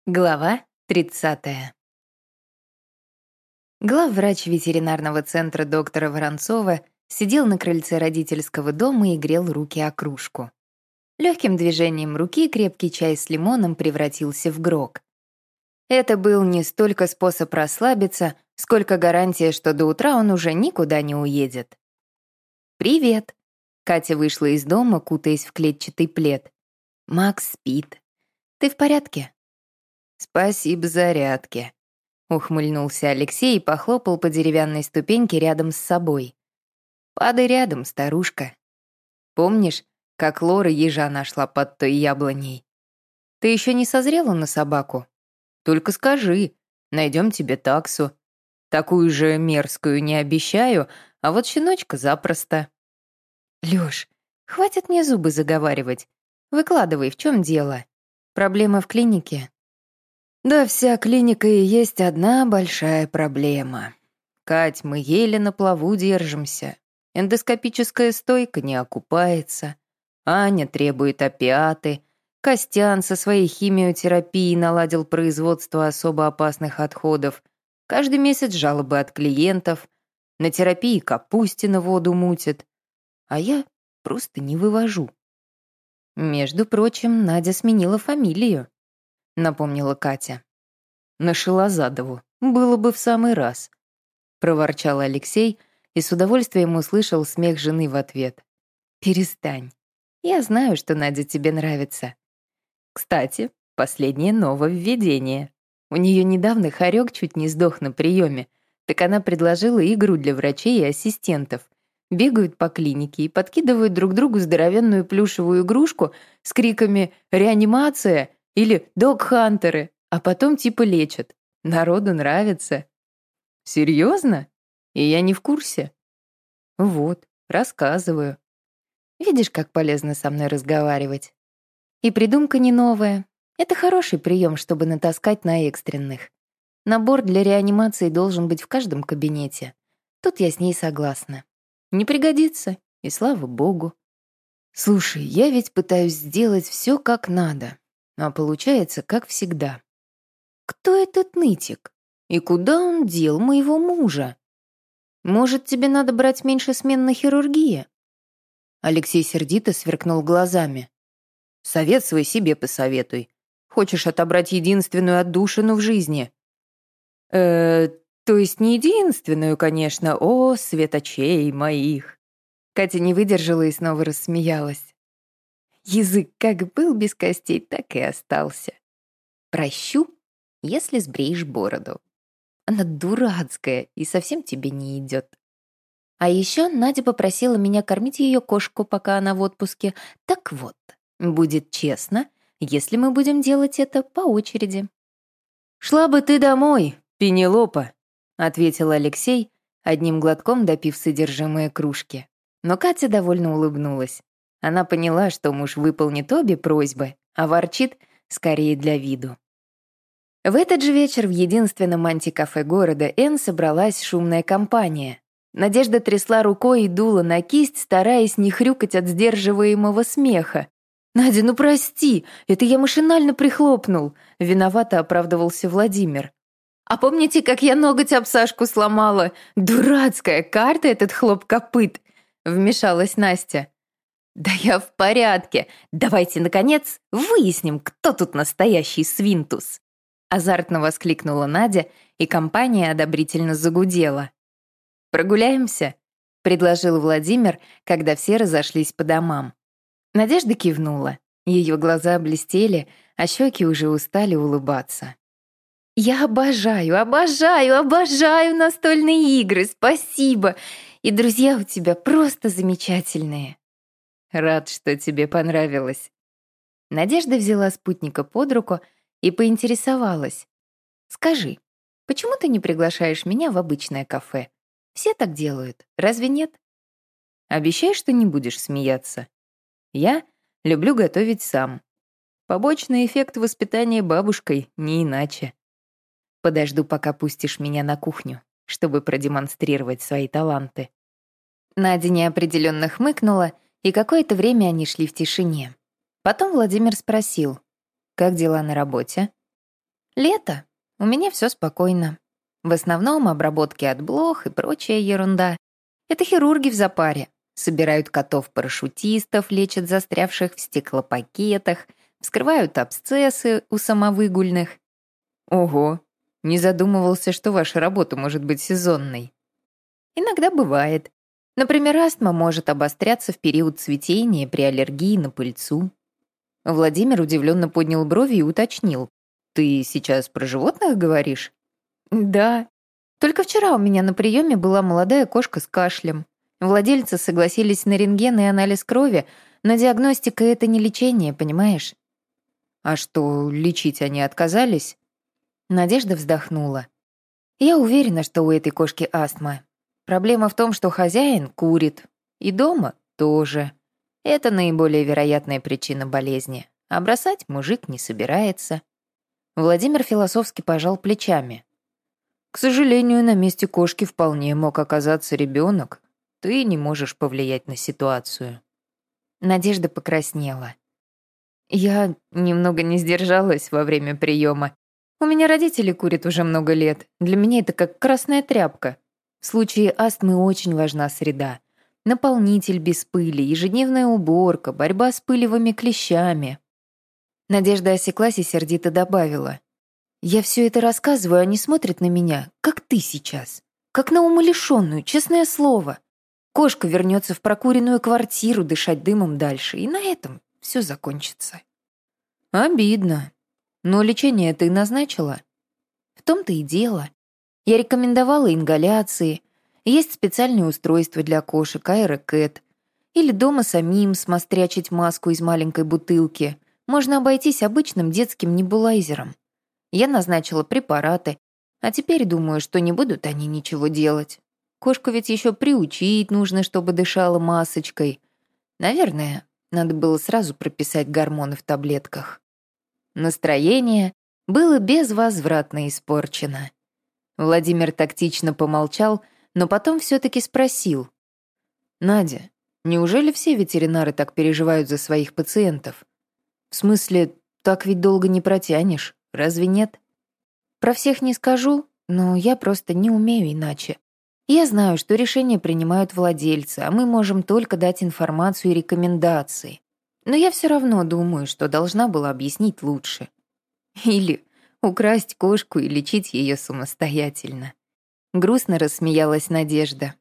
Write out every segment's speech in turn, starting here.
Глава 30. Главврач ветеринарного центра доктора Воронцова сидел на крыльце родительского дома и грел руки о кружку. Легким движением руки крепкий чай с лимоном превратился в грог. Это был не столько способ расслабиться, сколько гарантия, что до утра он уже никуда не уедет. «Привет!» Катя вышла из дома, кутаясь в клетчатый плед. «Макс спит. Ты в порядке?» «Спасибо зарядке», — ухмыльнулся Алексей и похлопал по деревянной ступеньке рядом с собой. «Падай рядом, старушка. Помнишь, как Лора ежа нашла под той яблоней? Ты еще не созрела на собаку? Только скажи, найдем тебе таксу. Такую же мерзкую не обещаю, а вот щеночка запросто». «Лёш, хватит мне зубы заговаривать. Выкладывай, в чем дело? Проблема в клинике?» «Да вся клиника и есть одна большая проблема. Кать, мы еле на плаву держимся. Эндоскопическая стойка не окупается. Аня требует опиаты. Костян со своей химиотерапией наладил производство особо опасных отходов. Каждый месяц жалобы от клиентов. На терапии Капустина воду мутит. А я просто не вывожу». «Между прочим, Надя сменила фамилию», — напомнила Катя. «На Шилозадову. Было бы в самый раз», — проворчал Алексей и с удовольствием услышал смех жены в ответ. «Перестань. Я знаю, что Надя тебе нравится. Кстати, последнее нововведение. У нее недавно хорек чуть не сдох на приеме, так она предложила игру для врачей и ассистентов. Бегают по клинике и подкидывают друг другу здоровенную плюшевую игрушку с криками «Реанимация!» или «Док-хантеры!», а потом типа лечат. Народу нравится. Серьезно? И я не в курсе. Вот, рассказываю. Видишь, как полезно со мной разговаривать. И придумка не новая. Это хороший прием, чтобы натаскать на экстренных. Набор для реанимации должен быть в каждом кабинете. Тут я с ней согласна. Не пригодится, и слава богу. Слушай, я ведь пытаюсь сделать все как надо, а получается как всегда. Кто этот нытик? И куда он дел моего мужа? Может, тебе надо брать меньше смен на хирургии?» Алексей сердито сверкнул глазами. «Совет свой себе посоветуй. Хочешь отобрать единственную отдушину в жизни?» То есть не единственную, конечно, о, светочей моих». Катя не выдержала и снова рассмеялась. Язык как был без костей, так и остался. «Прощу, если сбреешь бороду. Она дурацкая и совсем тебе не идет». А еще Надя попросила меня кормить ее кошку, пока она в отпуске. Так вот, будет честно, если мы будем делать это по очереди. «Шла бы ты домой, Пенелопа», — ответил Алексей, одним глотком допив содержимое кружки. Но Катя довольно улыбнулась. Она поняла, что муж выполнит обе просьбы, а ворчит скорее для виду. В этот же вечер в единственном антикафе города Н собралась шумная компания. Надежда трясла рукой и дула на кисть, стараясь не хрюкать от сдерживаемого смеха. «Надя, ну прости, это я машинально прихлопнул», — виновато оправдывался Владимир. «А помните, как я ноготь об Сашку сломала? Дурацкая карта этот хлоп копыт», — вмешалась Настя. «Да я в порядке. Давайте, наконец, выясним, кто тут настоящий свинтус». Азартно воскликнула Надя, и компания одобрительно загудела. «Прогуляемся?» — предложил Владимир, когда все разошлись по домам. Надежда кивнула. Ее глаза блестели, а щеки уже устали улыбаться. «Я обожаю, обожаю, обожаю настольные игры, спасибо! И друзья у тебя просто замечательные!» «Рад, что тебе понравилось». Надежда взяла спутника под руку и поинтересовалась. «Скажи, почему ты не приглашаешь меня в обычное кафе? Все так делают, разве нет?» «Обещай, что не будешь смеяться. Я люблю готовить сам. Побочный эффект воспитания бабушкой, не иначе. Подожду, пока пустишь меня на кухню, чтобы продемонстрировать свои таланты». Надя неопределенно хмыкнула, и какое-то время они шли в тишине. Потом Владимир спросил: «Как дела на работе?» Лето. У меня все спокойно. В основном обработки от блох и прочая ерунда. Это хирурги в запаре. Собирают котов-парашютистов, лечат застрявших в стеклопакетах, вскрывают абсцессы у самовыгульных. Ого, не задумывался, что ваша работа может быть сезонной. Иногда бывает. Например, астма может обостряться в период цветения при аллергии на пыльцу. Владимир удивленно поднял брови и уточнил. «Ты сейчас про животных говоришь?» «Да. Только вчера у меня на приеме была молодая кошка с кашлем. Владельцы согласились на рентген и анализ крови, но диагностика — это не лечение, понимаешь?» «А что, лечить они отказались?» Надежда вздохнула. «Я уверена, что у этой кошки астма. Проблема в том, что хозяин курит. И дома тоже. Это наиболее вероятная причина болезни. А бросать мужик не собирается». Владимир философски пожал плечами. «К сожалению, на месте кошки вполне мог оказаться ребенок. Ты не можешь повлиять на ситуацию». Надежда покраснела. «Я немного не сдержалась во время приема. У меня родители курят уже много лет. Для меня это как красная тряпка. В случае астмы очень важна среда. Наполнитель без пыли, ежедневная уборка, борьба с пылевыми клещами». Надежда осеклась и сердито добавила. «Я все это рассказываю, они смотрят на меня, как ты сейчас. Как на умалишенную, честное слово. Кошка вернется в прокуренную квартиру дышать дымом дальше, и на этом все закончится». «Обидно. Но лечение ты назначила?» «В том-то и дело. Я рекомендовала ингаляции. Есть специальные устройства для кошек, аэрокэт. Или дома самим смострячить маску из маленькой бутылки. Можно обойтись обычным детским небулайзером. Я назначила препараты, а теперь думаю, что не будут они ничего делать. Кошку ведь еще приучить нужно, чтобы дышала масочкой. Наверное, надо было сразу прописать гормоны в таблетках». Настроение было безвозвратно испорчено. Владимир тактично помолчал, но потом все-таки спросил. «Надя, неужели все ветеринары так переживают за своих пациентов? В смысле, так ведь долго не протянешь, разве нет?» «Про всех не скажу, но я просто не умею иначе. Я знаю, что решения принимают владельцы, а мы можем только дать информацию и рекомендации. Но я все равно думаю, что должна была объяснить лучше. Или украсть кошку и лечить ее самостоятельно». Грустно рассмеялась Надежда.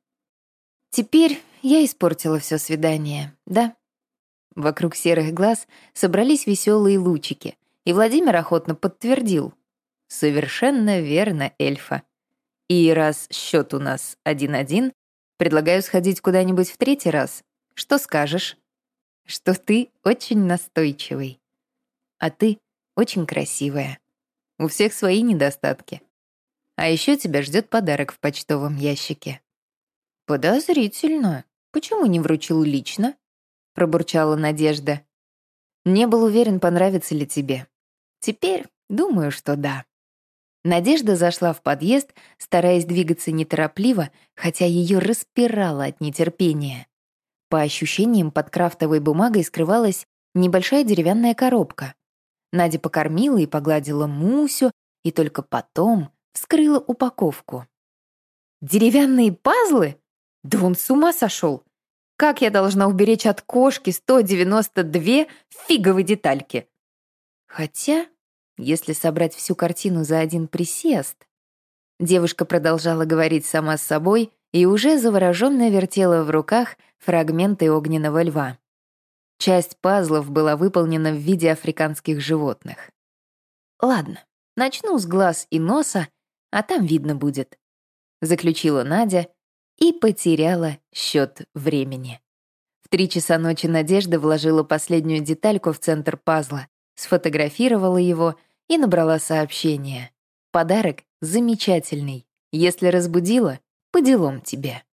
«Теперь я испортила все свидание, да?» Вокруг серых глаз собрались веселые лучики, и Владимир охотно подтвердил. «Совершенно верно, эльфа. И раз счет у нас 1-1, предлагаю сходить куда-нибудь в третий раз. Что скажешь?» «Что ты очень настойчивый. А ты очень красивая. У всех свои недостатки. А еще тебя ждет подарок в почтовом ящике». «Подозрительно. Почему не вручил лично?» — пробурчала Надежда. «Не был уверен, понравится ли тебе. Теперь думаю, что да». Надежда зашла в подъезд, стараясь двигаться неторопливо, хотя ее распирало от нетерпения. По ощущениям, под крафтовой бумагой скрывалась небольшая деревянная коробка. Надя покормила и погладила Мусю, и только потом вскрыла упаковку. «Деревянные пазлы? Да он с ума сошел! Как я должна уберечь от кошки 192 фиговые детальки?» Хотя, если собрать всю картину за один присест... Девушка продолжала говорить сама с собой и уже завороженно вертела в руках фрагменты огненного льва. Часть пазлов была выполнена в виде африканских животных. «Ладно, начну с глаз и носа, а там видно будет», — заключила Надя и потеряла счет времени. В 3 часа ночи Надежда вложила последнюю детальку в центр пазла, сфотографировала его и набрала сообщение. «Подарок замечательный. Если разбудила, по делам тебе».